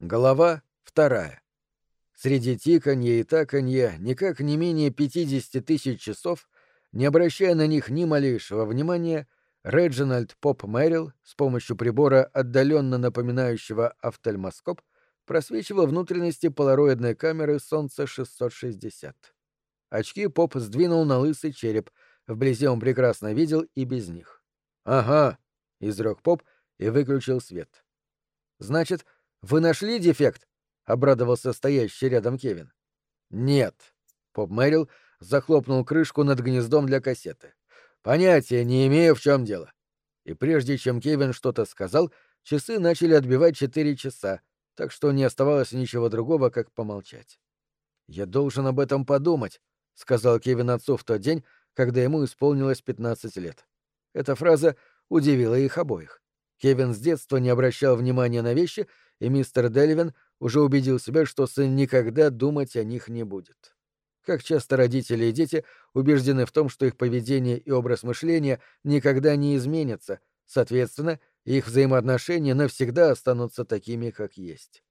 Глава 2. Среди тиканья и таканья никак не менее 50 тысяч часов, не обращая на них ни малейшего внимания, Реджинальд Поп Мэрил с помощью прибора, отдаленно напоминающего офтальмоскоп, просвечивал внутренности полароидной камеры Солнца 660. Очки Поп сдвинул на лысый череп, вблизи он прекрасно видел и без них. «Ага», — изрек Поп и выключил свет. «Значит, вы нашли дефект?» — обрадовался стоящий рядом Кевин. «Нет». Поп Мэрил захлопнул крышку над гнездом для кассеты. «Понятия не имею, в чем дело». И прежде чем Кевин что-то сказал, часы начали отбивать 4 часа, так что не оставалось ничего другого, как помолчать. «Я должен об этом подумать», — сказал Кевин отцу в тот день, когда ему исполнилось 15 лет. Эта фраза удивила их обоих. Кевин с детства не обращал внимания на вещи, и мистер Деливин уже убедил себя, что сын никогда думать о них не будет. Как часто родители и дети убеждены в том, что их поведение и образ мышления никогда не изменятся, соответственно, их взаимоотношения навсегда останутся такими, как есть.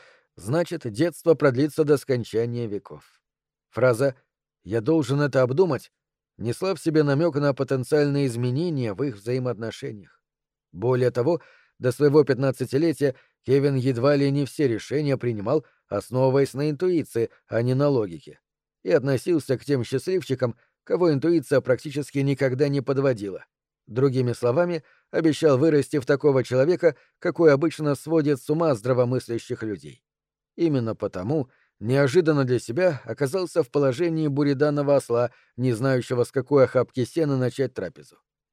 Значит, детство продлится до скончания веков. Фраза «я должен это обдумать» несла в себе намек на потенциальные изменения в их взаимоотношениях. Более того, до своего 15-летия Кевин едва ли не все решения принимал, основываясь на интуиции, а не на логике, и относился к тем счастливчикам, кого интуиция практически никогда не подводила. Другими словами, обещал вырасти в такого человека, какой обычно сводит с ума здравомыслящих людей. Именно потому неожиданно для себя оказался в положении буриданного осла, не знающего, с какой охапки сена начать трапезу.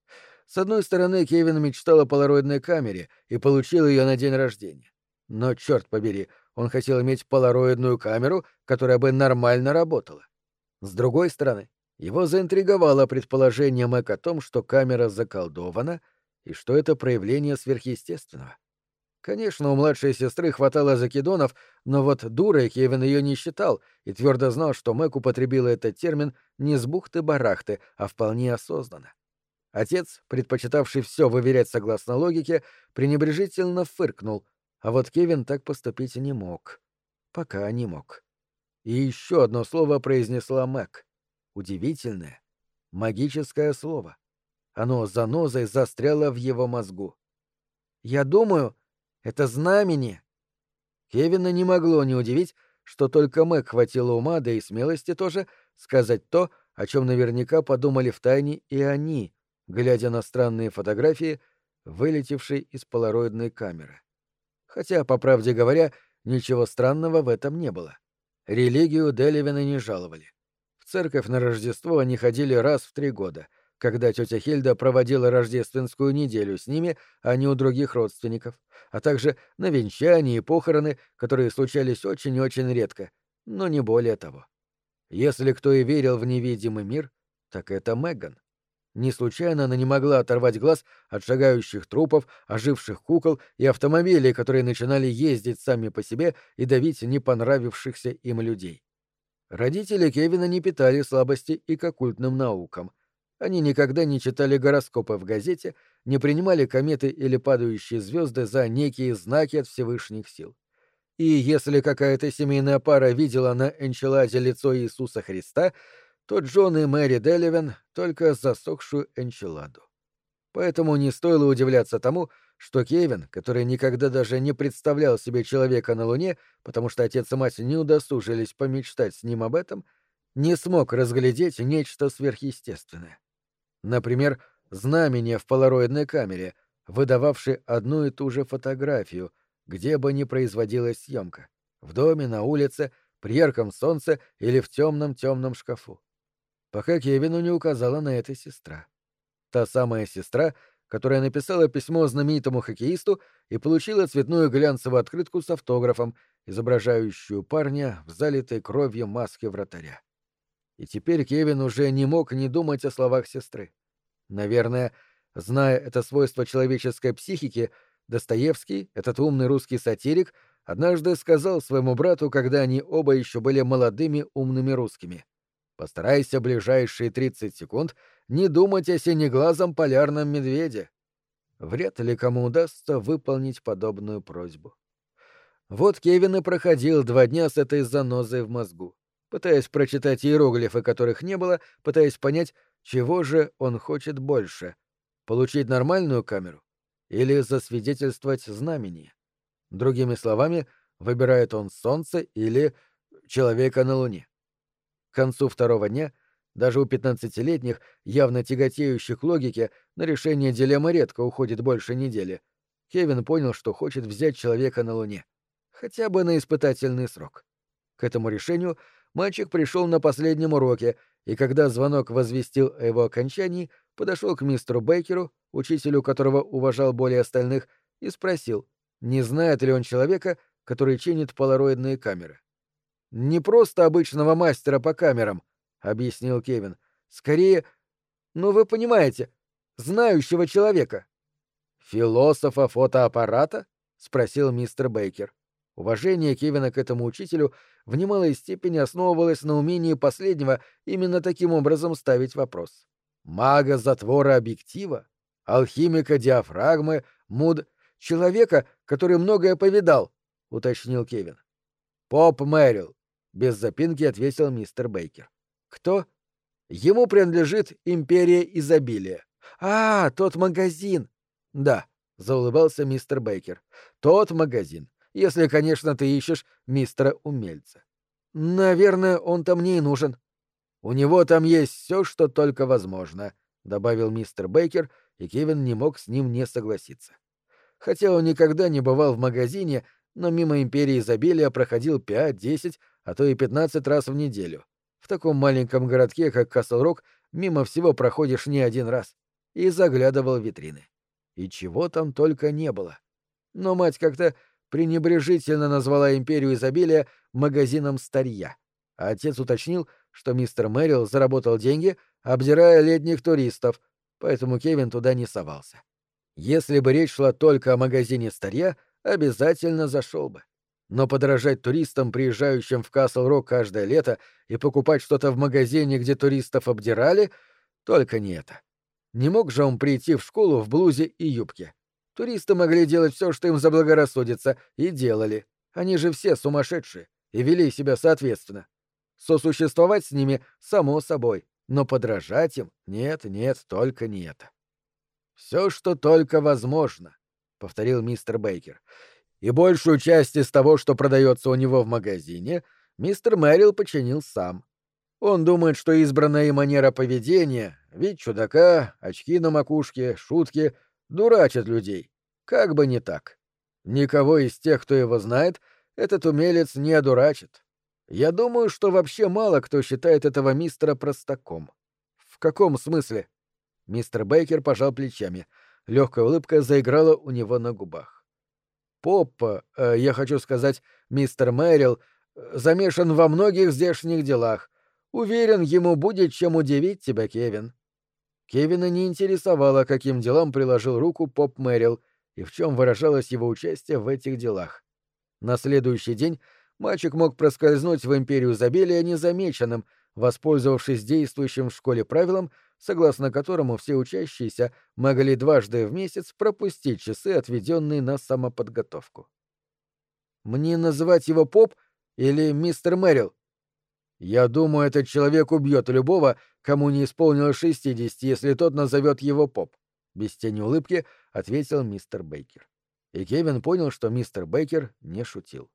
С одной стороны, Кевин мечтал о полароидной камере и получил ее на день рождения. Но, черт побери, он хотел иметь полароидную камеру, которая бы нормально работала. С другой стороны, его заинтриговало предположение Мэг о том, что камера заколдована и что это проявление сверхъестественного. Конечно, у младшей сестры хватало закидонов, но вот дурой Кевин ее не считал и твердо знал, что Мэг употребила этот термин не с бухты-барахты, а вполне осознанно. Отец, предпочитавший все выверять согласно логике, пренебрежительно фыркнул, а вот Кевин так поступить не мог. Пока не мог. И еще одно слово произнесла Мэг. Удивительное, магическое слово. Оно занозой застряло в его мозгу. «Я думаю, это знамение». Кевина не могло не удивить, что только Мэг хватило ума, да и смелости тоже, сказать то, о чем наверняка подумали втайне и они, глядя на странные фотографии, вылетевшие из полароидной камеры. Хотя, по правде говоря, ничего странного в этом не было. Религию Деливина не жаловали. В церковь на Рождество они ходили раз в 3 года, когда тетя Хильда проводила рождественскую неделю с ними, а не у других родственников, а также на венчания и похороны, которые случались очень и очень редко, но не более того. Если кто и верил в невидимый мир, так это Меган. Не случайно она не могла оторвать глаз от шагающих трупов, оживших кукол и автомобилей, которые начинали ездить сами по себе и давить не понравившихся им людей. Родители Кевина не питали слабости и к оккультным наукам. Они никогда не читали гороскопы в газете, не принимали кометы или падающие звезды за некие знаки от Всевышних сил. И если какая-то семейная пара видела на энчиладе лицо Иисуса Христа, то Джон и Мэри Деливин только засохшую энчиладу. Поэтому не стоило удивляться тому, что Кевин, который никогда даже не представлял себе человека на Луне, потому что отец и мать не удосужились помечтать с ним об этом, не смог разглядеть нечто сверхъестественное. Например, знамение в полароидной камере, выдававшее одну и ту же фотографию, где бы ни производилась съемка — в доме, на улице, при ярком солнце или в темном шкафу. Пока Кевину не указала на это сестра. Та самая сестра, которая написала письмо знаменитому хоккеисту и получила цветную глянцевую открытку с автографом, изображающую парня в залитой кровью маске вратаря. И теперь Кевин уже не мог не думать о словах сестры. Наверное, зная это свойство человеческой психики, Достоевский, этот умный русский сатирик, однажды сказал своему брату, когда они оба еще были молодыми умными русскими: «Постарайся ближайшие 30 секунд не думать о синеглазом полярном медведе». Вряд ли кому удастся выполнить подобную просьбу. Вот Кевин и проходил 2 дня с этой занозой в мозгу, пытаясь прочитать иероглифы, которых не было, пытаясь понять, чего же он хочет больше — получить нормальную камеру или засвидетельствовать знамение. Другими словами, выбирает он Солнце или человека на Луне. К концу 2-го дня даже у 15-летних, явно тяготеющих к логике, на решение дилеммы редко уходит больше недели. Кевин понял, что хочет взять человека на Луне. Хотя бы на испытательный срок. К этому решению мальчик пришел на последнем уроке, и когда звонок возвестил о его окончании, подошел к мистеру Бейкеру, учителю которого уважал более остальных, и спросил, не знает ли он человека, который чинит полароидные камеры. «Не просто обычного мастера по камерам», — объяснил Кевин. «Скорее, ну вы понимаете, знающего человека». «Философа фотоаппарата?» — спросил мистер Бейкер. Уважение Кевина к этому учителю в немалой степени основывалось на умении последнего именно таким образом ставить вопрос. Мага затвора объектива? Алхимика диафрагмы? Человека, который многое повидал, — уточнил Кевин. Поп Мэрил, — без запинки ответил мистер Бейкер. Кто? Ему принадлежит империя изобилия. А, тот магазин. Да, — заулыбался мистер Бейкер. Тот магазин. Если, конечно, ты ищешь мистера-умельца. Наверное, он-то мне и нужен. У него там есть все, что только возможно, — добавил мистер Бейкер, и Кевин не мог с ним не согласиться. Хотя он никогда не бывал в магазине, но мимо империи изобилия проходил 5, 10, а то и 15 раз в неделю. В таком маленьком городке, как Касл-Рок, мимо всего проходишь не один раз. И заглядывал в витрины. И чего там только не было. Но мать как-то пренебрежительно назвала империю изобилия магазином старья. А отец уточнил, что мистер Мэрил заработал деньги, обдирая летних туристов, поэтому Кевин туда не совался. Если бы речь шла только о магазине старья, обязательно зашел бы. Но подражать туристам, приезжающим в Касл-Рок каждое лето, и покупать что-то в магазине, где туристов обдирали, только не это. Не мог же он прийти в школу в блузе и юбке. Туристы могли делать все, что им заблагорассудится, и делали. Они же все сумасшедшие и вели себя соответственно. Сосуществовать с ними — само собой, но подражать им — нет, нет, только не это. «Все, что только возможно», — повторил мистер Бейкер. «И большую часть из того, что продается у него в магазине, мистер Мэрил починил сам. Он думает, что избранная им манера поведения, вид чудака, очки на макушке, шутки — дурачат людей. Как бы не так. Никого из тех, кто его знает, этот умелец не одурачит. Я думаю, что вообще мало кто считает этого мистера простаком». «В каком смысле?» Мистер Бейкер пожал плечами. Легкая улыбка заиграла у него на губах. «Поп, я хочу сказать, мистер Мэрил, замешан во многих здешних делах. Уверен, ему будет чем удивить тебя, Кевин». Кевина не интересовало, каким делам приложил руку поп Мэрил и в чем выражалось его участие в этих делах. На следующий день мальчик мог проскользнуть в империю изобилия незамеченным, воспользовавшись действующим в школе правилом, согласно которому все учащиеся могли дважды в месяц пропустить часы, отведенные на самоподготовку. «Мне называть его поп или мистер Мэрил?» «Я думаю, этот человек убьет любого, кому не исполнилось 60, если тот назовет его поп», — без тени улыбки ответил мистер Бейкер. И Кевин понял, что мистер Бейкер не шутил.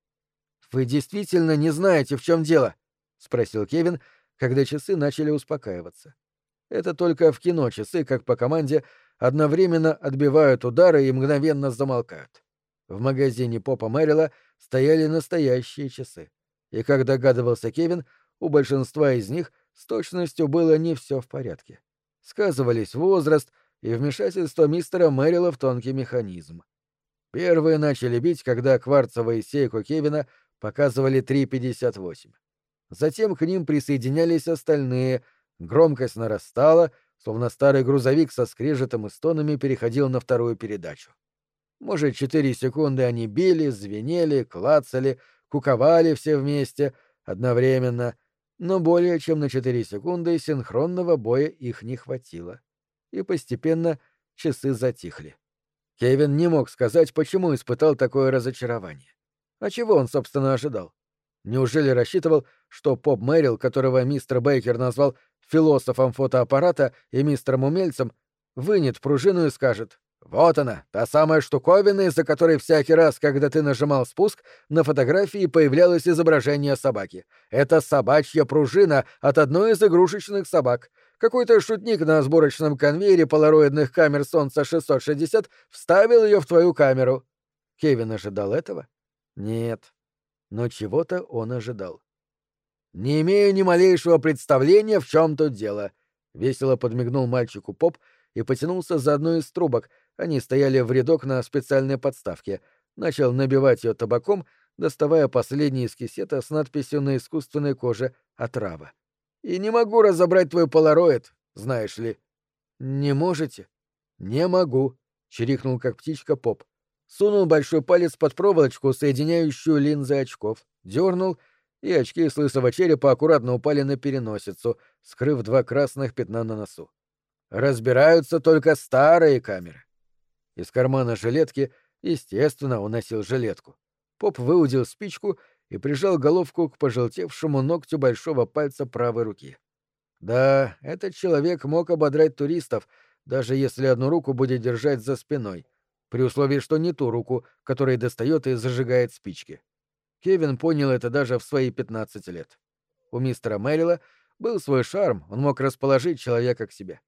«Вы действительно не знаете, в чем дело?» — спросил Кевин, когда часы начали успокаиваться. Это только в кино часы, как по команде, одновременно отбивают удары и мгновенно замолкают. В магазине попа Мэрила стояли настоящие часы. И, как догадывался Кевин, у большинства из них с точностью было не все в порядке. Сказывались возраст и вмешательство мистера Мэрила в тонкий механизм. Первые начали бить, когда кварцевую сейку Кевина показывали 3:58. Затем к ним присоединялись остальные, громкость нарастала, словно старый грузовик со скрежетом и стонами переходил на вторую передачу. Может, 4 секунды они били, звенели, клацали, куковали все вместе, одновременно, но более чем на 4 секунды синхронного боя их не хватило. И постепенно часы затихли. Кевин не мог сказать, почему испытал такое разочарование. А чего он, собственно, ожидал? Неужели рассчитывал, что Поп Мэрил, которого мистер Бейкер назвал философом фотоаппарата и мистером умельцем, вынет пружину и скажет: «Вот она, та самая штуковина, из-за которой всякий раз, когда ты нажимал спуск, на фотографии появлялось изображение собаки. Это собачья пружина от одной из игрушечных собак. Какой-то шутник на сборочном конвейере полароидных камер Солнца 660 вставил ее в твою камеру». Кевин ожидал этого? Нет. Но чего-то он ожидал. «Не имею ни малейшего представления, в чем тут дело», — весело подмигнул мальчику Поп и потянулся за одной из трубок. Они стояли в рядок на специальной подставке. Начал набивать ее табаком, доставая последний из кисета с надписью на искусственной коже «Отрава». «И не могу разобрать твой полароид, знаешь ли». «Не можете?» «Не могу», — чирикнул как птичка Поп. Сунул большой палец под проволочку, соединяющую линзы очков, дернул, и очки с лысого черепа аккуратно упали на переносицу, скрыв 2 красных пятна на носу. «Разбираются только старые камеры». Из кармана жилетки, естественно, он носил жилетку. Поп выудил спичку и прижал головку к пожелтевшему ногтю большого пальца правой руки. Да, этот человек мог ободрать туристов, даже если одну руку будет держать за спиной, при условии, что не ту руку, которой достает и зажигает спички. Кевин понял это даже в свои 15 лет. У мистера Мэрила был свой шарм, он мог расположить человека к себе.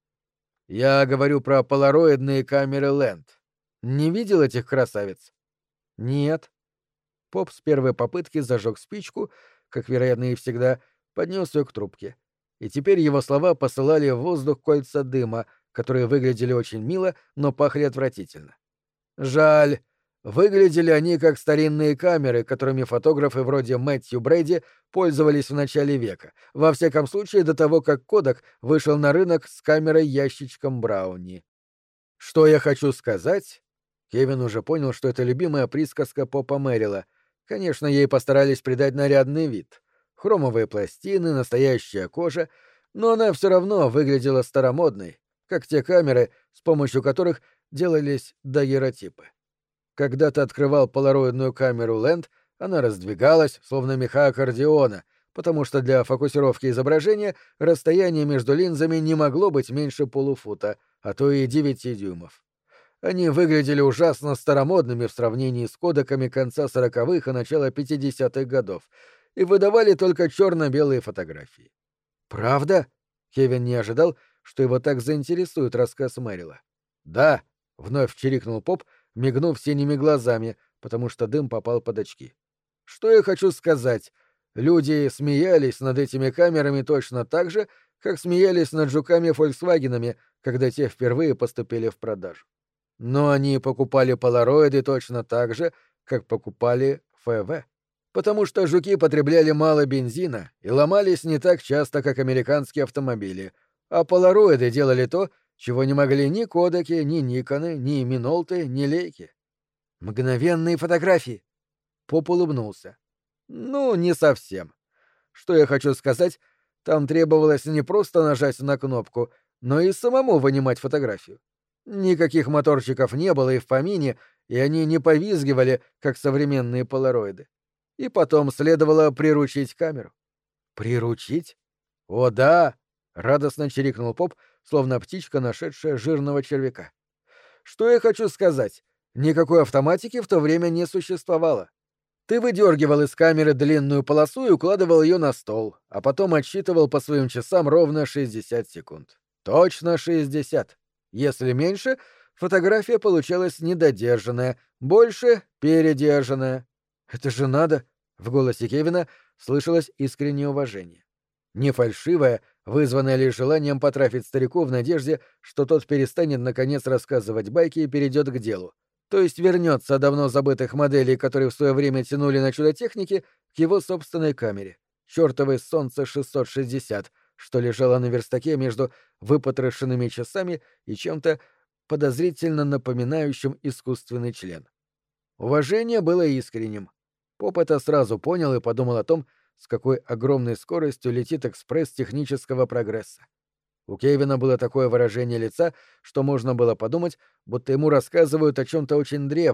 Я говорю про полароидные камеры Лэнд. Не видел этих красавиц? Нет. Поп с первой попытки зажег спичку, как, вероятно, и всегда, поднес ее к трубке. И теперь его слова посылали в воздух кольца дыма, которые выглядели очень мило, но пахли отвратительно. Жаль. Выглядели они как старинные камеры, которыми фотографы вроде Мэтью Брэди пользовались в начале века, во всяком случае до того, как Кодак вышел на рынок с камерой-ящичком Брауни. Что я хочу сказать? Кевин уже понял, что это любимая присказка Попа Мэрила. Конечно, ей постарались придать нарядный вид. Хромовые пластины, настоящая кожа, но она все равно выглядела старомодной, как те камеры, с помощью которых делались дагеротипы. Когда ты открывал полароидную камеру Лэнд, она раздвигалась, словно меха аккордеона, потому что для фокусировки изображения расстояние между линзами не могло быть меньше полуфута, а то и 9 дюймов. Они выглядели ужасно старомодными в сравнении с кодеками конца 40-х и начала 50-х годов и выдавали только черно-белые фотографии. «Правда?» — Кевин не ожидал, что его так заинтересует рассказ Мэрила. «Да», — вновь чирикнул Поп, мигнув синими глазами, потому что дым попал под очки. «Что я хочу сказать? Люди смеялись над этими камерами точно так же, как смеялись над жуками-фольксвагенами, когда те впервые поступили в продажу. Но они покупали полароиды точно так же, как покупали ФВ. Потому что жуки потребляли мало бензина и ломались не так часто, как американские автомобили, а полароиды делали то, чего не могли ни Кодаки, ни Никоны, ни Минолты, ни Лейки. Мгновенные фотографии. Поп улыбнулся. Ну, не совсем. Что я хочу сказать, там требовалось не просто нажать на кнопку, но и самому вынимать фотографию. Никаких моторчиков не было и в помине, и они не повизгивали, как современные полароиды. И потом следовало приручить камеру. Приручить? О, да! Радостно чирикнул Поп, словно птичка, нашедшая жирного червяка. Что я хочу сказать? Никакой автоматики в то время не существовало. Ты выдергивал из камеры длинную полосу и укладывал ее на стол, а потом отсчитывал по своим часам ровно 60 секунд. Точно 60. Если меньше, фотография получалась недодержанная, больше — передержанная. «Это же надо!» — в голосе Кевина слышалось искреннее уважение. Не фальшивое, вызванное лишь желанием потрафить старику в надежде, что тот перестанет наконец рассказывать байки и перейдет к делу. То есть вернется от давно забытых моделей, которые в свое время тянули на чудо-техники, к его собственной камере. Чёртовой Солнце 660, что лежало на верстаке между выпотрошенными часами и чем-то подозрительно напоминающим искусственный член. Уважение было искренним. Поп это сразу понял и подумал о том, с какой огромной скоростью летит экспресс технического прогресса. У Кевина было такое выражение лица, что можно было подумать, будто ему рассказывают о чем-то очень древнем,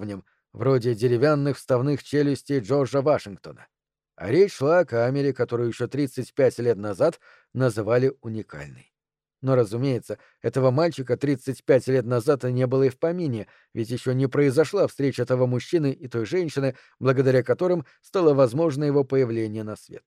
вроде деревянных вставных челюстей Джорджа Вашингтона. А речь шла о камере, которую еще 35 лет назад называли уникальной. Но, разумеется, этого мальчика 35 лет назад не было и в помине, ведь еще не произошла встреча того мужчины и той женщины, благодаря которым стало возможно его появление на свет.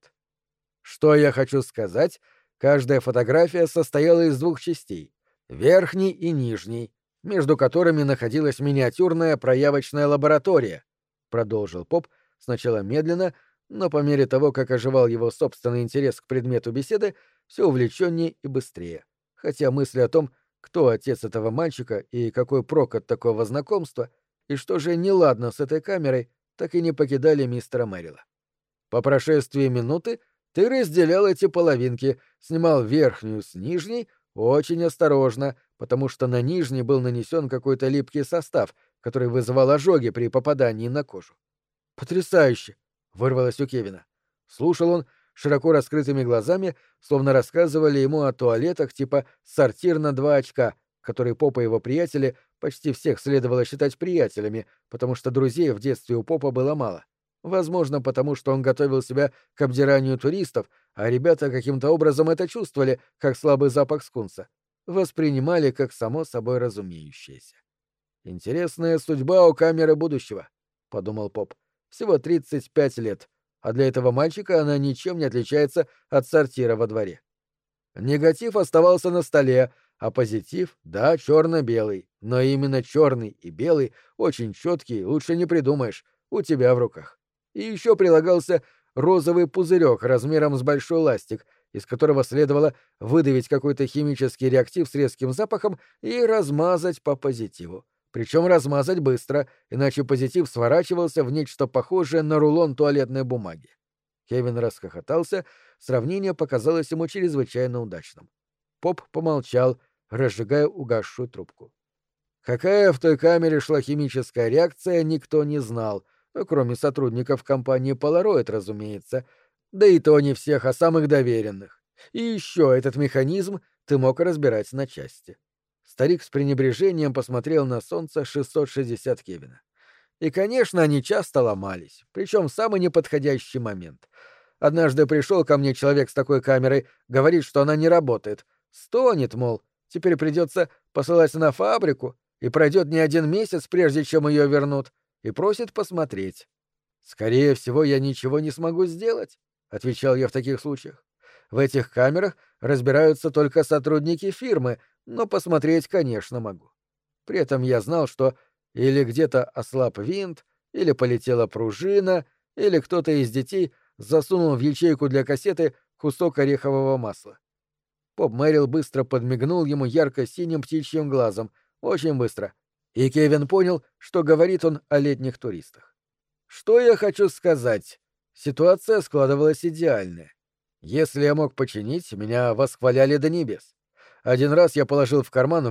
Что я хочу сказать, каждая фотография состояла из двух частей — верхней и нижней, между которыми находилась миниатюрная проявочная лаборатория, продолжил Поп сначала медленно, но по мере того, как оживал его собственный интерес к предмету беседы, все увлеченнее и быстрее, хотя мысли о том, кто отец этого мальчика и какой прок от такого знакомства, и что же неладно с этой камерой, так и не покидали мистера Мэрила. По прошествии минуты ты разделял эти половинки, снимал верхнюю с нижней очень осторожно, потому что на нижней был нанесен какой-то липкий состав, который вызывал ожоги при попадании на кожу. «Потрясающе!» — вырвалось у Кевина. Слушал он широко раскрытыми глазами, словно рассказывали ему о туалетах типа «сортир на 2 очка», которые Попа и его приятели почти всех следовало считать приятелями, потому что друзей в детстве у Попа было мало. Возможно, потому что он готовил себя к обдиранию туристов, а ребята каким-то образом это чувствовали, как слабый запах скунса. Воспринимали как само собой разумеющееся. «Интересная судьба у камеры будущего», — подумал Поп. «Всего 35 лет, а для этого мальчика она ничем не отличается от сортира во дворе». Негатив оставался на столе, а позитив, да, черно-белый, но именно черный и белый, очень четкий, лучше не придумаешь, у тебя в руках. И еще прилагался розовый пузырек размером с большой ластик, из которого следовало выдавить какой-то химический реактив с резким запахом и размазать по позитиву. Причем размазать быстро, иначе позитив сворачивался в нечто похожее на рулон туалетной бумаги. Кевин расхохотался, сравнение показалось ему чрезвычайно удачным. Поп помолчал, разжигая угасшую трубку. Какая в той камере шла химическая реакция, никто не знал, кроме сотрудников компании Polaroid, разумеется, да и то не всех, а самых доверенных. И еще этот механизм ты мог разбирать на части. Старик с пренебрежением посмотрел на солнце 660 Кевина. И, конечно, они часто ломались, причем в самый неподходящий момент. Однажды пришел ко мне человек с такой камерой, говорит, что она не работает. Стонет, мол, теперь придется посылать на фабрику, и пройдет не один месяц, прежде чем ее вернут, и просит посмотреть. «Скорее всего, я ничего не смогу сделать», — отвечал я в таких случаях. «В этих камерах разбираются только сотрудники фирмы, но посмотреть, конечно, могу». При этом я знал, что или где-то ослаб винт, или полетела пружина, или кто-то из детей засунул в ячейку для кассеты кусок орехового масла. Поп Мэрил быстро подмигнул ему ярко-синим птичьим глазом, очень быстро, и Кевин понял, что говорит он о летних туристах. Что я хочу сказать? Ситуация складывалась идеальная. Если я мог починить, меня восхваляли до небес. Один раз я положил в карман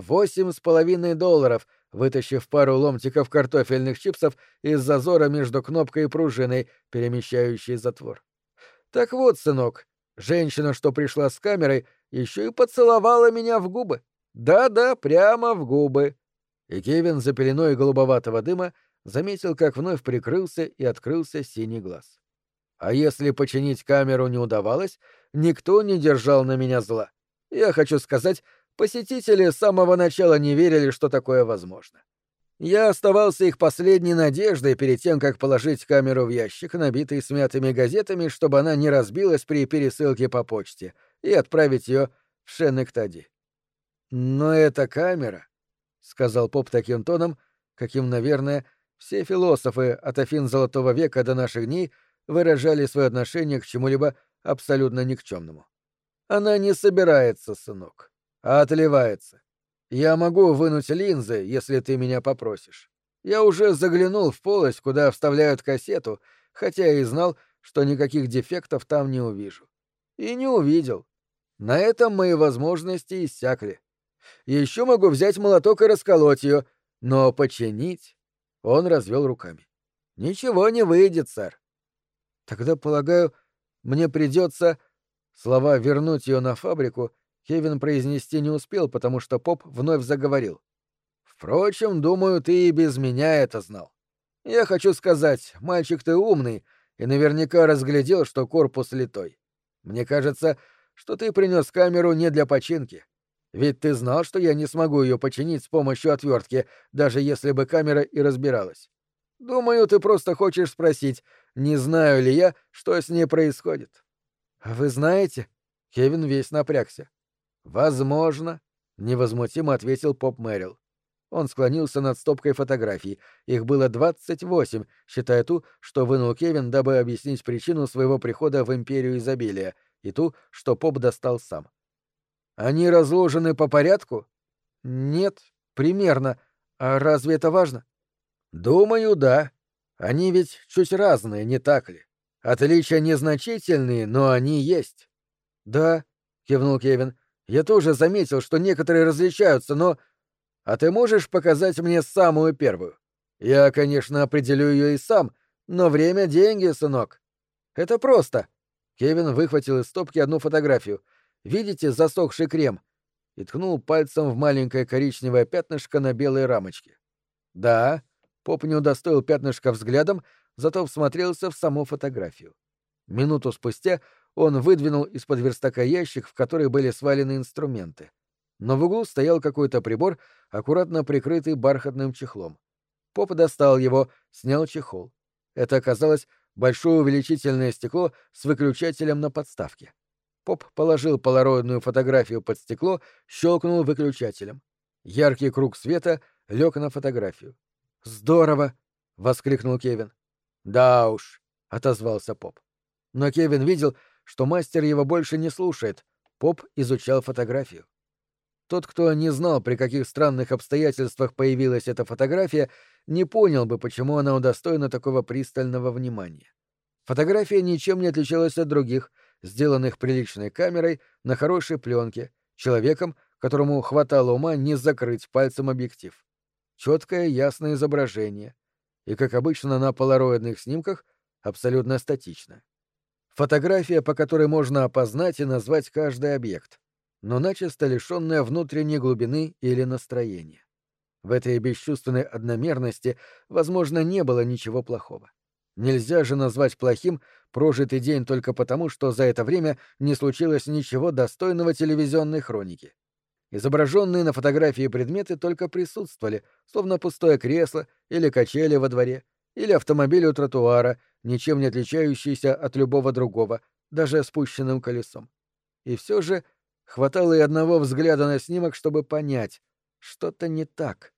$8,5, вытащив пару ломтиков картофельных чипсов из зазора между кнопкой и пружиной, перемещающей затвор. Так вот, сынок, женщина, что пришла с камерой, еще и поцеловала меня в губы. Да-да, прямо в губы. И Кевин за пеленой голубоватого дыма заметил, как вновь прикрылся и открылся синий глаз. А если починить камеру не удавалось, никто не держал на меня зла. Я хочу сказать, посетители с самого начала не верили, что такое возможно. Я оставался их последней надеждой перед тем, как положить камеру в ящик, набитый смятыми газетами, чтобы она не разбилась при пересылке по почте, и отправить ее в Шеннектади. «Но эта камера», — сказал Поп таким тоном, каким, наверное, все философы от Афин Золотого века до наших дней выражали свое отношение к чему-либо абсолютно никчемному. «Она не собирается, сынок, а отливается. Я могу вынуть линзы, если ты меня попросишь. Я уже заглянул в полость, куда вставляют кассету, хотя и знал, что никаких дефектов там не увижу. И не увидел. На этом мои возможности иссякли. Еще могу взять молоток и расколоть ее, но починить...» Он развел руками. «Ничего не выйдет, сэр». «Тогда, полагаю, мне придется...» Слова «вернуть ее на фабрику» Кевин произнести не успел, потому что Поп вновь заговорил. «Впрочем, думаю, ты и без меня это знал. Я хочу сказать, мальчик ты умный и наверняка разглядел, что корпус литой. Мне кажется, что ты принес камеру не для починки. Ведь ты знал, что я не смогу ее починить с помощью отвертки, даже если бы камера и разбиралась. Думаю, ты просто хочешь спросить, не знаю ли я, что с ней происходит. А вы знаете? Кевин весь напрягся. Возможно, невозмутимо ответил Поп Мэрил. Он склонился над стопкой фотографий. Их было 28, считая ту, что вынул Кевин, дабы объяснить причину своего прихода в Империю Изобилия, и ту, что Поп достал сам. Они разложены по порядку? Нет, примерно. А разве это важно? Думаю, да. Они ведь чуть разные, не так ли? Отличия незначительные, но они есть. Да, кивнул Кевин. Я тоже заметил, что некоторые различаются, но... А ты можешь показать мне самую первую? Я, конечно, определю ее и сам, но время — деньги, сынок. Это просто. Кевин выхватил из стопки одну фотографию. Видите засохший крем? И ткнул пальцем в маленькое коричневое пятнышко на белой рамочке. Да, Поп не удостоил пятнышка взглядом, зато всмотрелся в саму фотографию. Минуту спустя он выдвинул из-под верстака ящик, в который были свалены инструменты. Но в углу стоял какой-то прибор, аккуратно прикрытый бархатным чехлом. Поп достал его, снял чехол. Это оказалось большое увеличительное стекло с выключателем на подставке. Поп положил полароидную фотографию под стекло, щелкнул выключателем. Яркий круг света лег на фотографию. «Здорово!» — воскликнул Кевин. «Да уж», — отозвался Поп. Но Кевин видел, что мастер его больше не слушает. Поп изучал фотографию. Тот, кто не знал, при каких странных обстоятельствах появилась эта фотография, не понял бы, почему она удостоена такого пристального внимания. Фотография ничем не отличалась от других, сделанных приличной камерой на хорошей пленке, человеком, которому хватало ума не закрыть пальцем объектив. Четкое, ясное изображение. И, как обычно на полароидных снимках, абсолютно статичное. Фотография, по которой можно опознать и назвать каждый объект, но начисто лишенная внутренней глубины или настроения. В этой бесчувственной одномерности, возможно, не было ничего плохого. Нельзя же назвать плохим прожитый день только потому, что за это время не случилось ничего достойного телевизионной хроники. Изображенные на фотографии предметы только присутствовали, словно пустое кресло или качели во дворе, или автомобиль у тротуара, ничем не отличающийся от любого другого, даже спущенным колесом. И все же хватало и одного взгляда на снимок, чтобы понять — что-то не так.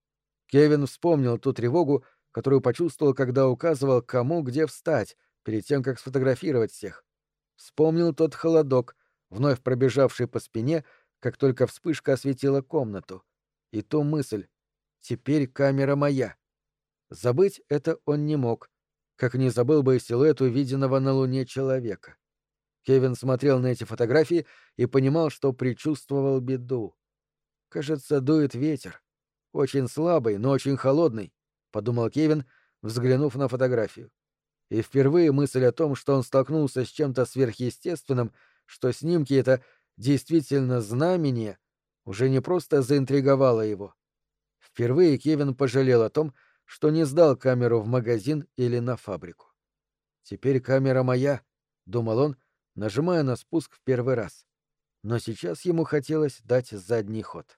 Кевин вспомнил ту тревогу, которую почувствовал, когда указывал, кому где встать, перед тем, как сфотографировать всех. Вспомнил тот холодок, вновь пробежавший по спине, как только вспышка осветила комнату. И ту мысль — теперь камера моя. Забыть это он не мог, как не забыл бы и силуэт увиденного на Луне человека. Кевин смотрел на эти фотографии и понимал, что предчувствовал беду. «Кажется, дует ветер. Очень слабый, но очень холодный», — подумал Кевин, взглянув на фотографию. И впервые мысль о том, что он столкнулся с чем-то сверхъестественным, что снимки — это действительно знамение, уже не просто заинтриговала его. Впервые Кевин пожалел о том, что не сдал камеру в магазин или на фабрику. «Теперь камера моя», — думал он, нажимая на спуск в первый раз. Но сейчас ему хотелось дать задний ход.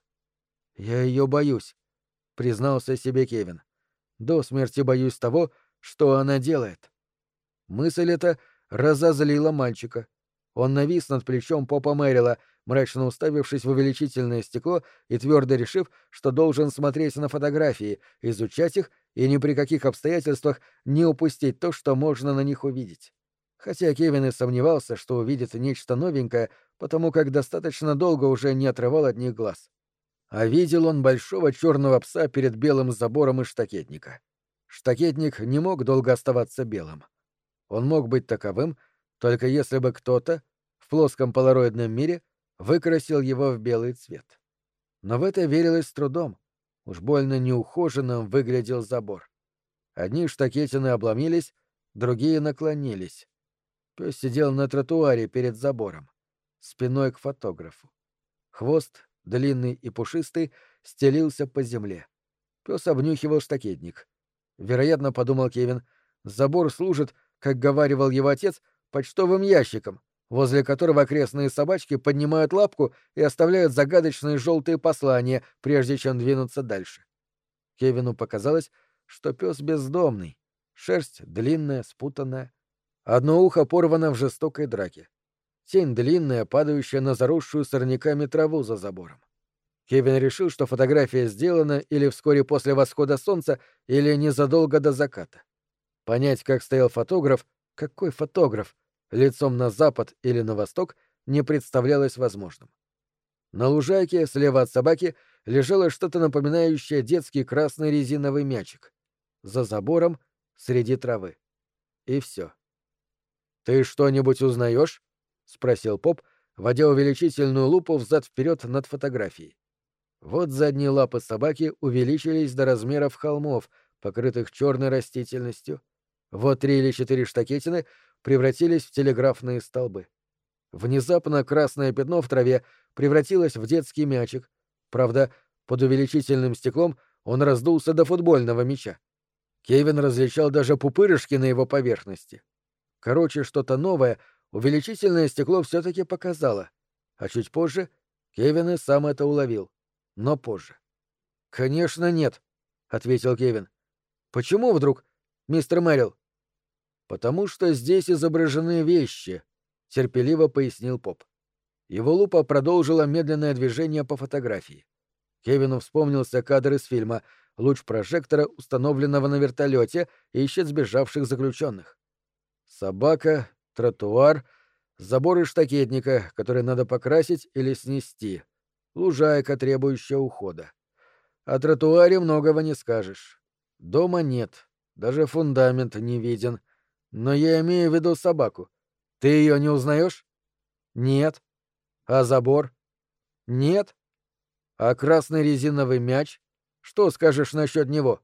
«Я ее боюсь», — признался себе Кевин. «До смерти боюсь того, что она делает». Мысль эта разозлила мальчика. Он навис над плечом Попа Мэрила, мрачно уставившись в увеличительное стекло и твердо решив, что должен смотреть на фотографии, изучать их и ни при каких обстоятельствах не упустить то, что можно на них увидеть. Хотя Кевин и сомневался, что увидит нечто новенькое, потому как достаточно долго уже не отрывал от них глаз. А видел он большого черного пса перед белым забором из штакетника. Штакетник не мог долго оставаться белым. Он мог быть таковым, только если бы кто-то в плоском полароидном мире выкрасил его в белый цвет. Но в это верилось с трудом. Уж больно неухоженным выглядел забор. Одни штакетины обломились, другие наклонились. Пес сидел на тротуаре перед забором, спиной к фотографу. Хвост, длинный и пушистый, стелился по земле. Пес обнюхивал штакетник. Вероятно, подумал Кевин, забор служит, как говаривал его отец, почтовым ящиком, возле которого окрестные собачки поднимают лапку и оставляют загадочные желтые послания, прежде чем двинуться дальше. Кевину показалось, что пес бездомный, шерсть длинная, спутанная, одно ухо порвано в жестокой драке. Тень длинная, падающая на заросшую сорняками траву за забором. Кевин решил, что фотография сделана или вскоре после восхода солнца, или незадолго до заката. Понять, как стоял фотограф, какой фотограф, лицом на запад или на восток, не представлялось возможным. На лужайке, слева от собаки, лежало что-то напоминающее детский красный резиновый мячик. За забором, среди травы. И все. «Ты что-нибудь узнаешь?» — спросил поп, водя увеличительную лупу взад-вперед над фотографией. Вот задние лапы собаки увеличились до размеров холмов, покрытых черной растительностью. Вот 3 или 4 штакетины превратились в телеграфные столбы. Внезапно красное пятно в траве превратилось в детский мячик. Правда, под увеличительным стеклом он раздулся до футбольного мяча. Кевин различал даже пупырышки на его поверхности. Короче, что-то новое увеличительное стекло все-таки показало. А чуть позже Кевин и сам это уловил. Но позже. «Конечно нет», — ответил Кевин. «Почему вдруг, мистер Мэрил?» «Потому что здесь изображены вещи», — терпеливо пояснил поп. Его лупа продолжила медленное движение по фотографии. Кевину вспомнился кадр из фильма «Луч прожектора, установленного на вертолете, ищет сбежавших заключенных». Собака, тротуар, забор из штакетника, который надо покрасить или снести, лужайка, требующая ухода. О тротуаре многого не скажешь. Дома нет, даже фундамент не виден. Но я имею в виду собаку. Ты ее не узнаешь? Нет. А забор? Нет. А красный резиновый мяч? Что скажешь насчет него?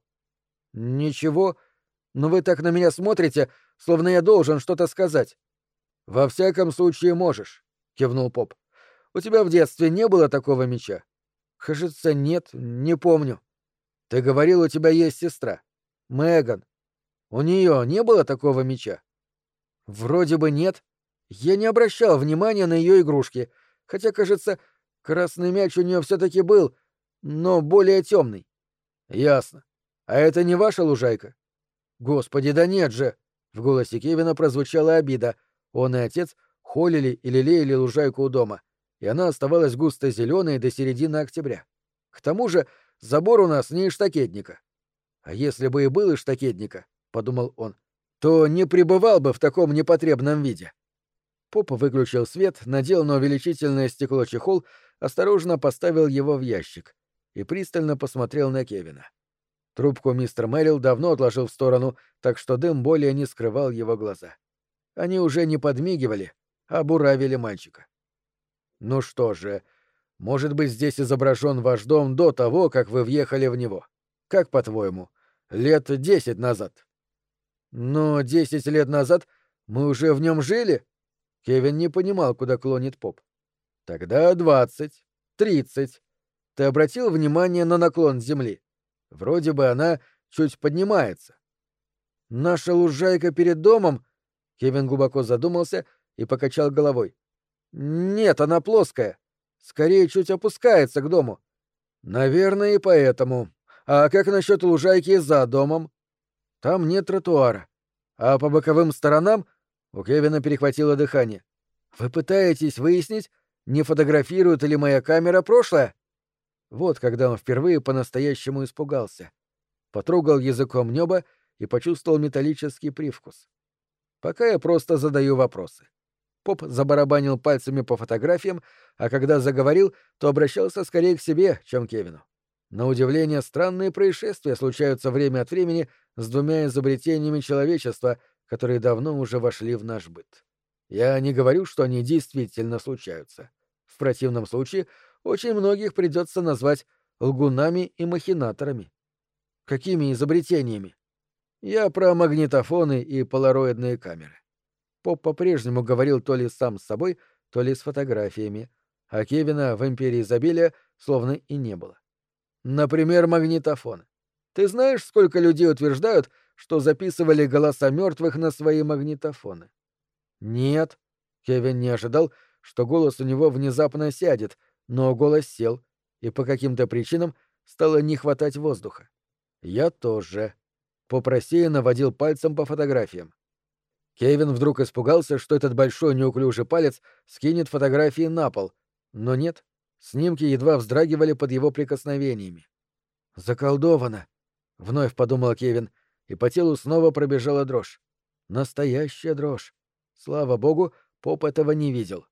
Ничего. Но вы так на меня смотрите, словно я должен что-то сказать. Во всяком случае можешь, кивнул поп. У тебя в детстве не было такого мяча? Кажется, нет, не помню. Ты говорил, у тебя есть сестра. Меган. У нее не было такого мяча? Вроде бы нет. Я не обращал внимания на ее игрушки, хотя, кажется, красный мяч у нее все-таки был, но более темный. Ясно. А это не ваша лужайка? Господи, да нет же! В голосе Кевина прозвучала обида. Он и отец холили и лелеяли лужайку у дома, и она оставалась густо зеленой до середины октября. К тому же забор у нас не из штакетника. А если бы и был из штакетника, — подумал он, — то не пребывал бы в таком непотребном виде. Поп выключил свет, надел на увеличительное стекло чехол, осторожно поставил его в ящик и пристально посмотрел на Кевина. Трубку мистер Мэрил давно отложил в сторону, так что дым более не скрывал его глаза. Они уже не подмигивали, а буравили мальчика. «Ну что же, может быть, здесь изображен ваш дом до того, как вы въехали в него? Как, по-твоему, лет 10 назад?» «Но 10 лет назад мы уже в нем жили?» Кевин не понимал, куда клонит поп. «Тогда 20, 30. Ты обратил внимание на наклон земли? Вроде бы она чуть поднимается». «Наша лужайка перед домом...» Кевин глубоко задумался и покачал головой. «Нет, она плоская. Скорее, чуть опускается к дому». «Наверное, и поэтому. А как насчет лужайки за домом?» «Там нет тротуара. А по боковым сторонам...» У Кевина перехватило дыхание. «Вы пытаетесь выяснить, не фотографирует ли моя камера прошлое?» Вот когда он впервые по-настоящему испугался. Потрогал языком небо и почувствовал металлический привкус. Пока я просто задаю вопросы. Поп забарабанил пальцами по фотографиям, а когда заговорил, то обращался скорее к себе, чем к Кевину. На удивление, странные происшествия случаются время от времени с двумя изобретениями человечества, которые давно уже вошли в наш быт. Я не говорю, что они действительно случаются. В противном случае очень многих придется назвать лгунами и махинаторами. Какими изобретениями? Я про магнитофоны и полароидные камеры. Поп по-прежнему говорил то ли сам с собой, то ли с фотографиями, а Кевина в «Империи изобилия» словно и не было. Например, магнитофоны. Ты знаешь, сколько людей утверждают, что записывали голоса мертвых на свои магнитофоны? Нет. Кевин не ожидал, что голос у него внезапно сядет, но голос сел, и по каким-то причинам стало не хватать воздуха. Я тоже. Поп рассеянно водил пальцем по фотографиям. Кевин вдруг испугался, что этот большой неуклюжий палец скинет фотографии на пол, но нет, снимки едва вздрагивали под его прикосновениями. «Заколдовано!» — вновь подумал Кевин, и по телу снова пробежала дрожь. Настоящая дрожь. Слава богу, поп этого не видел.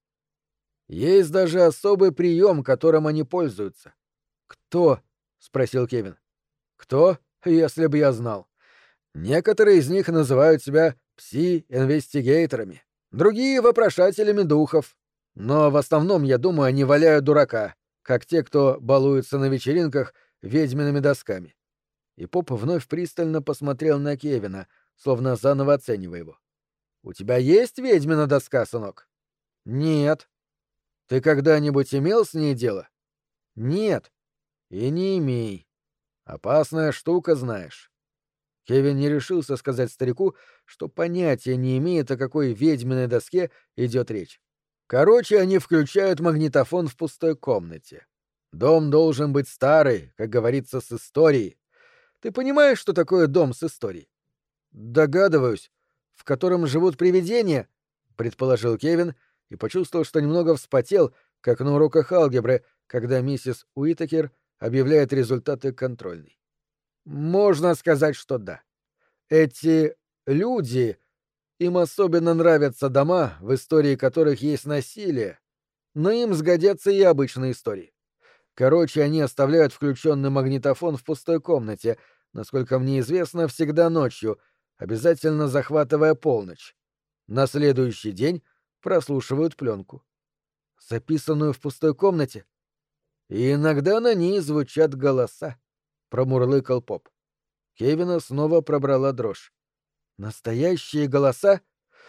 Есть даже особый прием, которым они пользуются. «Кто?» — спросил Кевин. «Кто? Если бы я знал. Некоторые из них называют себя пси-инвестигейторами, другие — вопрошателями духов. Но в основном, я думаю, они валяют дурака, как те, кто балуются на вечеринках ведьмиными досками». И поп вновь пристально посмотрел на Кевина, словно заново оценивая его. «У тебя есть ведьмина доска, сынок?» «Нет». «Ты когда-нибудь имел с ней дело?» «Нет». «И не имей. Опасная штука, знаешь». Кевин не решился сказать старику, что понятия не имеет, о какой ведьминой доске идет речь. Короче, они включают магнитофон в пустой комнате. Дом должен быть старый, как говорится, с историей. Ты понимаешь, что такое дом с историей? Догадываюсь. В котором живут привидения, предположил Кевин и почувствовал, что немного вспотел, как на уроках алгебры, когда миссис Уитакер объявляет результаты контрольной. Можно сказать, что да. Эти люди, им особенно нравятся дома, в истории которых есть насилие, но им сгодятся и обычные истории. Короче, они оставляют включенный магнитофон в пустой комнате, насколько мне известно, всегда ночью, обязательно захватывая полночь. На следующий день прослушивают пленку. Записанную в пустой комнате? И иногда на ней звучат голоса, — промурлыкал поп. Кевина снова пробрала дрожь. Настоящие голоса?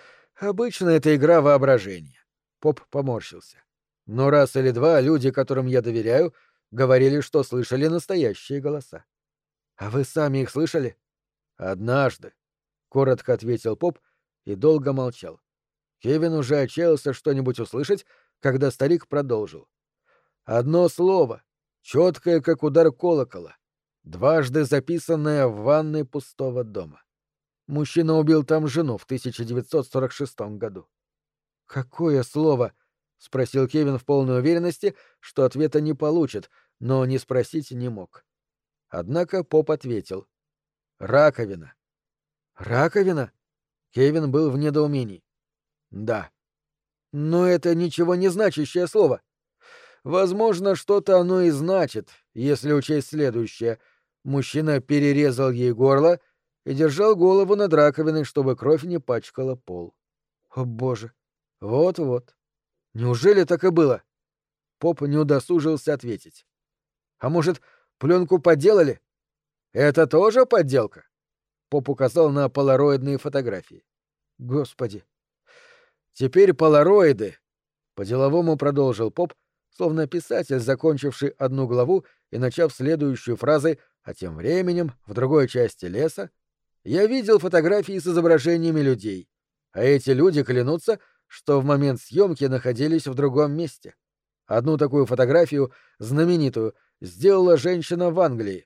Обычно это игра воображения. Поп поморщился. Но раз или два люди, которым я доверяю, говорили, что слышали настоящие голоса. А вы сами их слышали? Однажды, — коротко ответил поп и долго молчал. Кевин уже отчаялся что-нибудь услышать, когда старик продолжил. Одно слово, четкое, как удар колокола, дважды записанное в ванной пустого дома. Мужчина убил там жену в 1946 году. «Какое слово?» — спросил Кевин в полной уверенности, что ответа не получит, но не спросить не мог. Однако поп ответил. «Раковина». «Раковина?» Кевин был в недоумении. «Да». «Но это ничего не значащее слово». «Возможно, что-то оно и значит, если учесть следующее. Мужчина перерезал ей горло и держал голову над раковиной, чтобы кровь не пачкала пол». «О, боже!» «Вот-вот. Неужели так и было?» Поп не удосужился ответить. «А может, пленку подделали?» «Это тоже подделка?» Поп указал на полароидные фотографии. «Господи!» «Теперь полароиды!» — по-деловому продолжил поп, словно писатель, закончивший одну главу и начав следующую фразой «а тем временем, в другой части леса, я видел фотографии с изображениями людей, а эти люди клянутся, что в момент съемки находились в другом месте. Одну такую фотографию, знаменитую, сделала женщина в Англии.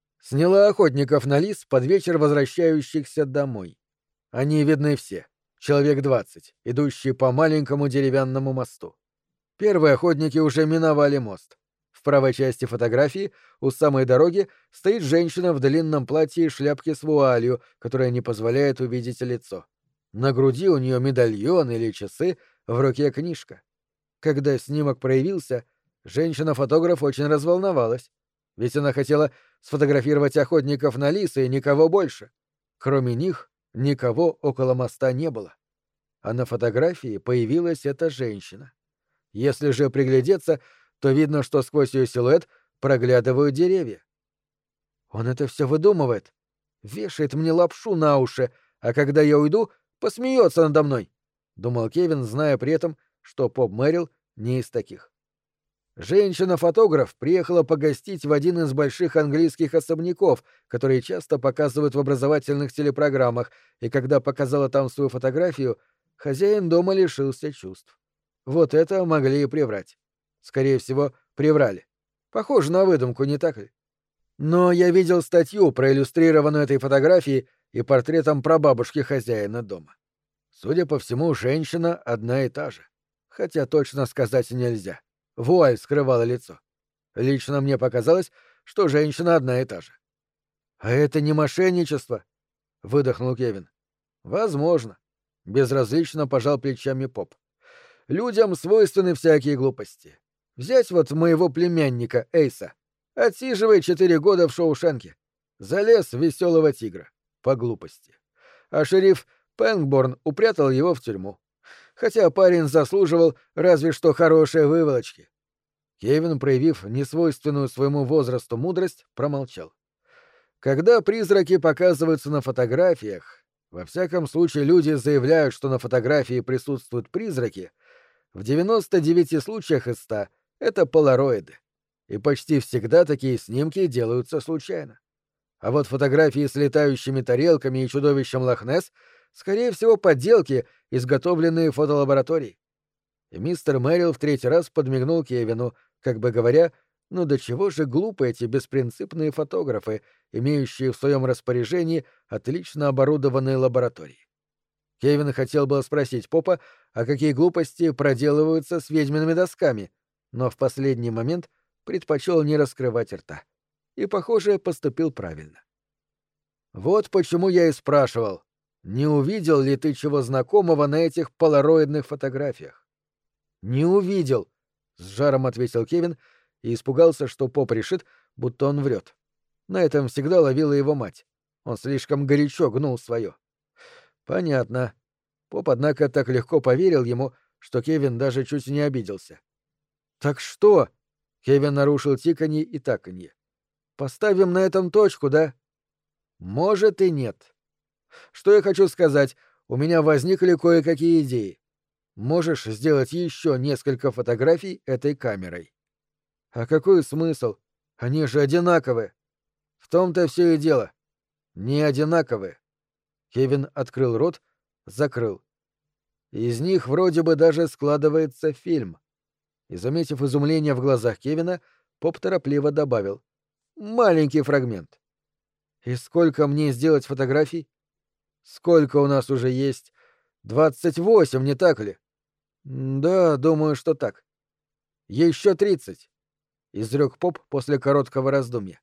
Сняла охотников на лис под вечер возвращающихся домой. Они видны все, человек 20, идущие по маленькому деревянному мосту. Первые охотники уже миновали мост. В правой части фотографии у самой дороги стоит женщина в длинном платье и шляпке с вуалью, которая не позволяет увидеть лицо. На груди у нее медальон или часы, в руке книжка. Когда снимок проявился, женщина-фотограф очень разволновалась, ведь она хотела сфотографировать охотников на лиса и никого больше. Кроме них, никого около моста не было. А на фотографии появилась эта женщина. Если же приглядеться, то видно, что сквозь ее силуэт проглядывают деревья. Он это все выдумывает, вешает мне лапшу на уши, а когда я уйду, посмеется надо мной, — думал Кевин, зная при этом, что поп Мэрил не из таких. Женщина-фотограф приехала погостить в один из больших английских особняков, которые часто показывают в образовательных телепрограммах, и когда показала там свою фотографию, хозяин дома лишился чувств. Вот это могли и приврать. Скорее всего, приврали. Похоже на выдумку, не так ли? Но я видел статью, проиллюстрированную этой фотографией и портретом прабабушки хозяина дома. Судя по всему, женщина одна и та же. Хотя точно сказать нельзя. Вуаль скрывала лицо. Лично мне показалось, что женщина одна и та же. — А это не мошенничество? — выдохнул Кевин. — Возможно. Безразлично пожал плечами поп. Людям свойственны всякие глупости. Взять вот моего племянника Эйса. Отсиживает 4 года в Шоушенке. Залез в веселого тигра. По глупости. А шериф Пенкборн упрятал его в тюрьму. Хотя парень заслуживал разве что хорошей выволочки. Кевин, проявив несвойственную своему возрасту мудрость, промолчал. Когда призраки показываются на фотографиях, во всяком случае люди заявляют, что на фотографии присутствуют призраки, в 99 случаях из 100 это полароиды. И почти всегда такие снимки делаются случайно. А вот фотографии с летающими тарелками и чудовищем Лох-Несс скорее всего, подделки, изготовленные в фотолаборатории. И мистер Мэрил в 3-й раз подмигнул Кевину, как бы говоря, ну до чего же глупы эти беспринципные фотографы, имеющие в своем распоряжении отлично оборудованные лаборатории. Кевин хотел было спросить попа, а какие глупости проделываются с ведьмиными досками, но в последний момент предпочел не раскрывать рта. И, похоже, поступил правильно. Вот почему я и спрашивал, не увидел ли ты чего знакомого на этих полароидных фотографиях? Не увидел, с жаром ответил Кевин и испугался, что поп решит, будто он врет. На этом всегда ловила его мать. Он слишком горячо гнул свое. Понятно. Поп, однако, так легко поверил ему, что Кевин даже чуть не обиделся. Так что? Кевин нарушил тиканье и таканье. Поставим на этом точку, да? Может и нет. Что я хочу сказать, у меня возникли кое-какие идеи. Можешь сделать еще несколько фотографий этой камерой. А какой смысл? Они же одинаковые. В том-то все и дело. Не одинаковые. Кевин открыл рот, закрыл. Из них вроде бы даже складывается фильм. И, заметив изумление в глазах Кевина, поп торопливо добавил. Маленький фрагмент. И сколько мне сделать фотографий? Сколько у нас уже есть? 28, не так ли? Да, думаю, что так. Еще 30. Изрек поп после короткого раздумья.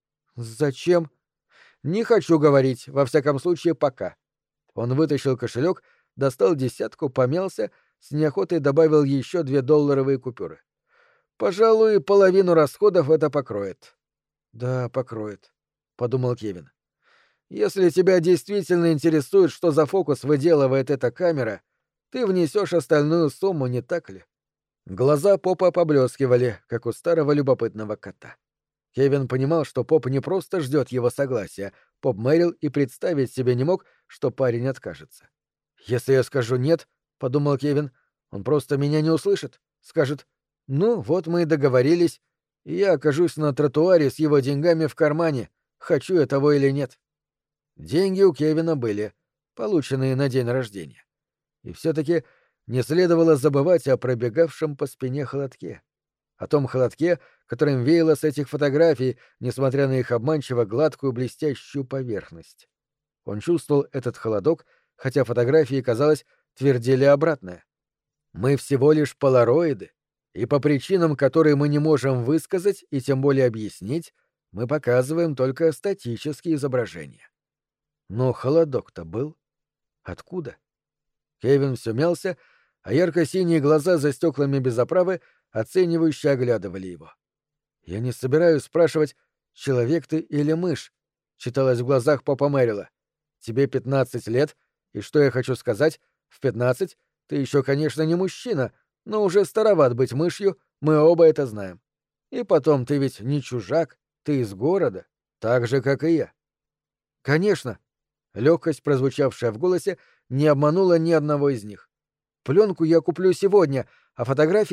Зачем? Не хочу говорить, во всяком случае, пока. Он вытащил кошелек, достал десятку, помялся, с неохотой добавил еще 2 долларовые купюры. Пожалуй, половину расходов это покроет. Да, покроет, подумал Кевин. Если тебя действительно интересует, что за фокус выделывает эта камера, ты внесешь остальную сумму, не так ли? Глаза попа поблескивали, как у старого любопытного кота. Кевин понимал, что поп не просто ждет его согласия, поп Мэрил и представить себе не мог, что парень откажется. «Если я скажу «нет», — подумал Кевин, — он просто меня не услышит, скажет «ну, вот мы и договорились», и я окажусь на тротуаре с его деньгами в кармане, хочу я того или нет». Деньги у Кевина были, полученные на день рождения. И все-таки не следовало забывать о пробегавшем по спине холодке. О том холодке, которым веяло с этих фотографий, несмотря на их обманчиво гладкую блестящую поверхность. Он чувствовал этот холодок, хотя фотографии, казалось, твердили обратное. Мы всего лишь полароиды, и по причинам, которые мы не можем высказать и тем более объяснить, мы показываем только статические изображения. Но холодок-то был. Откуда? Кевин все мялся, а ярко-синие глаза за стеклами без оправы оценивающе оглядывали его. «Я не собираюсь спрашивать, человек ты или мышь», — читалось в глазах попа Мэрила. «Тебе 15 лет, и что я хочу сказать, в 15 ты еще, конечно, не мужчина, но уже староват быть мышью, мы оба это знаем. И потом, ты ведь не чужак, ты из города, так же, как и я». «Конечно», — легкость, прозвучавшая в голосе, не обманула ни одного из них. «Пленку я куплю сегодня, а фотографии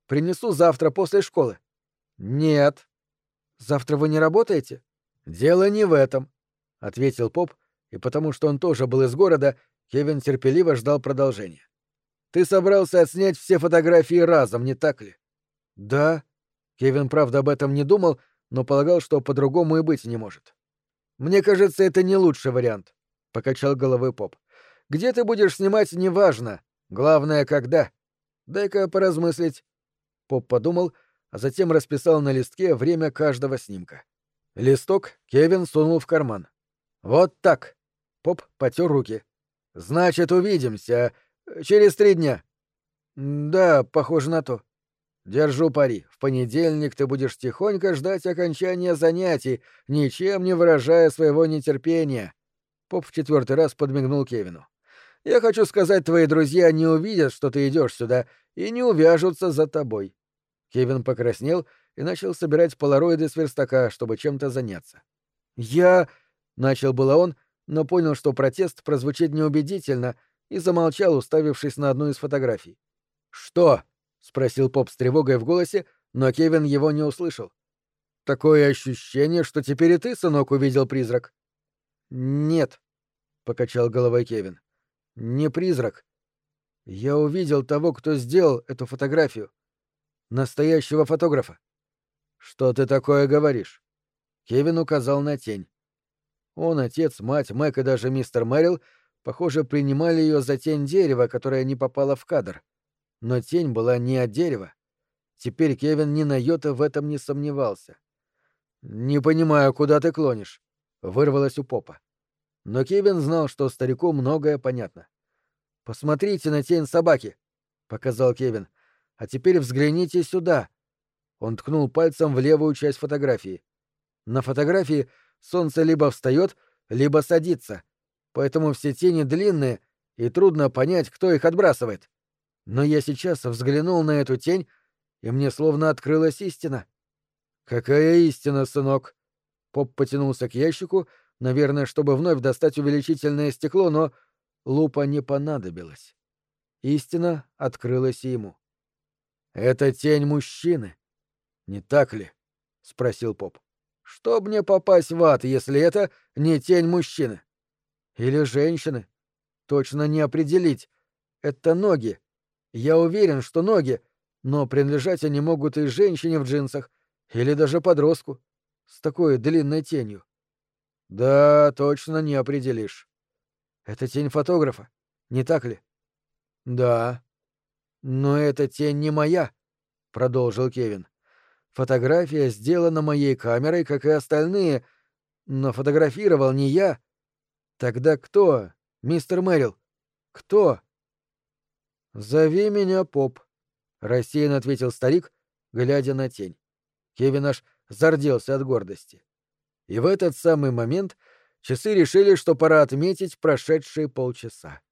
Принесу завтра после школы». «Нет». «Завтра вы не работаете?» «Дело не в этом», — ответил поп, и потому что он тоже был из города, Кевин терпеливо ждал продолжения. «Ты собрался отснять все фотографии разом, не так ли?» «Да». Кевин, правда, об этом не думал, но полагал, что по-другому и быть не может. «Мне кажется, это не лучший вариант», — покачал головой поп. «Где ты будешь снимать, неважно. Главное, когда. Дай-ка поразмыслить». Поп подумал, а затем расписал на листке время каждого снимка. Листок Кевин сунул в карман. «Вот так». Поп потер руки. «Значит, увидимся. Через 3 дня». «Да, похоже на то». «Держу пари. В понедельник ты будешь тихонько ждать окончания занятий, ничем не выражая своего нетерпения». Поп в 4-й раз подмигнул Кевину. «Я хочу сказать, твои друзья не увидят, что ты идешь сюда, и не увяжутся за тобой». Кевин покраснел и начал собирать полароиды с верстака, чтобы чем-то заняться. «Я...» — начал было он, но понял, что протест прозвучит неубедительно, и замолчал, уставившись на одну из фотографий. «Что?» — спросил поп с тревогой в голосе, но Кевин его не услышал. «Такое ощущение, что теперь и ты, сынок, увидел призрак». «Нет», — покачал головой Кевин. «Не призрак. Я увидел того, кто сделал эту фотографию. Настоящего фотографа». «Что ты такое говоришь?» Кевин указал на тень. Он, отец, мать, Мэг и даже мистер Мэрил, похоже, принимали ее за тень дерева, которая не попала в кадр. Но тень была не от дерева. Теперь Кевин ни на йота в этом не сомневался. «Не понимаю, куда ты клонишь», — вырвалось у попа. Но Кевин знал, что старику многое понятно. «Посмотрите на тень собаки», — показал Кевин. «А теперь взгляните сюда». Он ткнул пальцем в левую часть фотографии. На фотографии солнце либо встает, либо садится, поэтому все тени длинные, и трудно понять, кто их отбрасывает. Но я сейчас взглянул на эту тень, и мне словно открылась истина. «Какая истина, сынок?» Поп потянулся к ящику, наверное, чтобы вновь достать увеличительное стекло, но лупа не понадобилась. Истина открылась и ему. «Это тень мужчины, не так ли?» — спросил поп. «Чтоб мне попасть в ад, если это не тень мужчины?» «Или женщины? Точно не определить. Это ноги. Я уверен, что ноги, но принадлежать они могут и женщине в джинсах, или даже подростку, с такой длинной тенью. Да, точно не определишь. Это тень фотографа, не так ли?» «Да». «Но эта тень не моя», — продолжил Кевин. «Фотография сделана моей камерой, как и остальные, но фотографировал не я. Тогда кто, мистер Мэрил? Кто?» «Зови меня Поп», — рассеянно ответил старик, глядя на тень. Кевин аж зарделся от гордости. И в этот самый момент часы решили, что пора отметить прошедшие полчаса.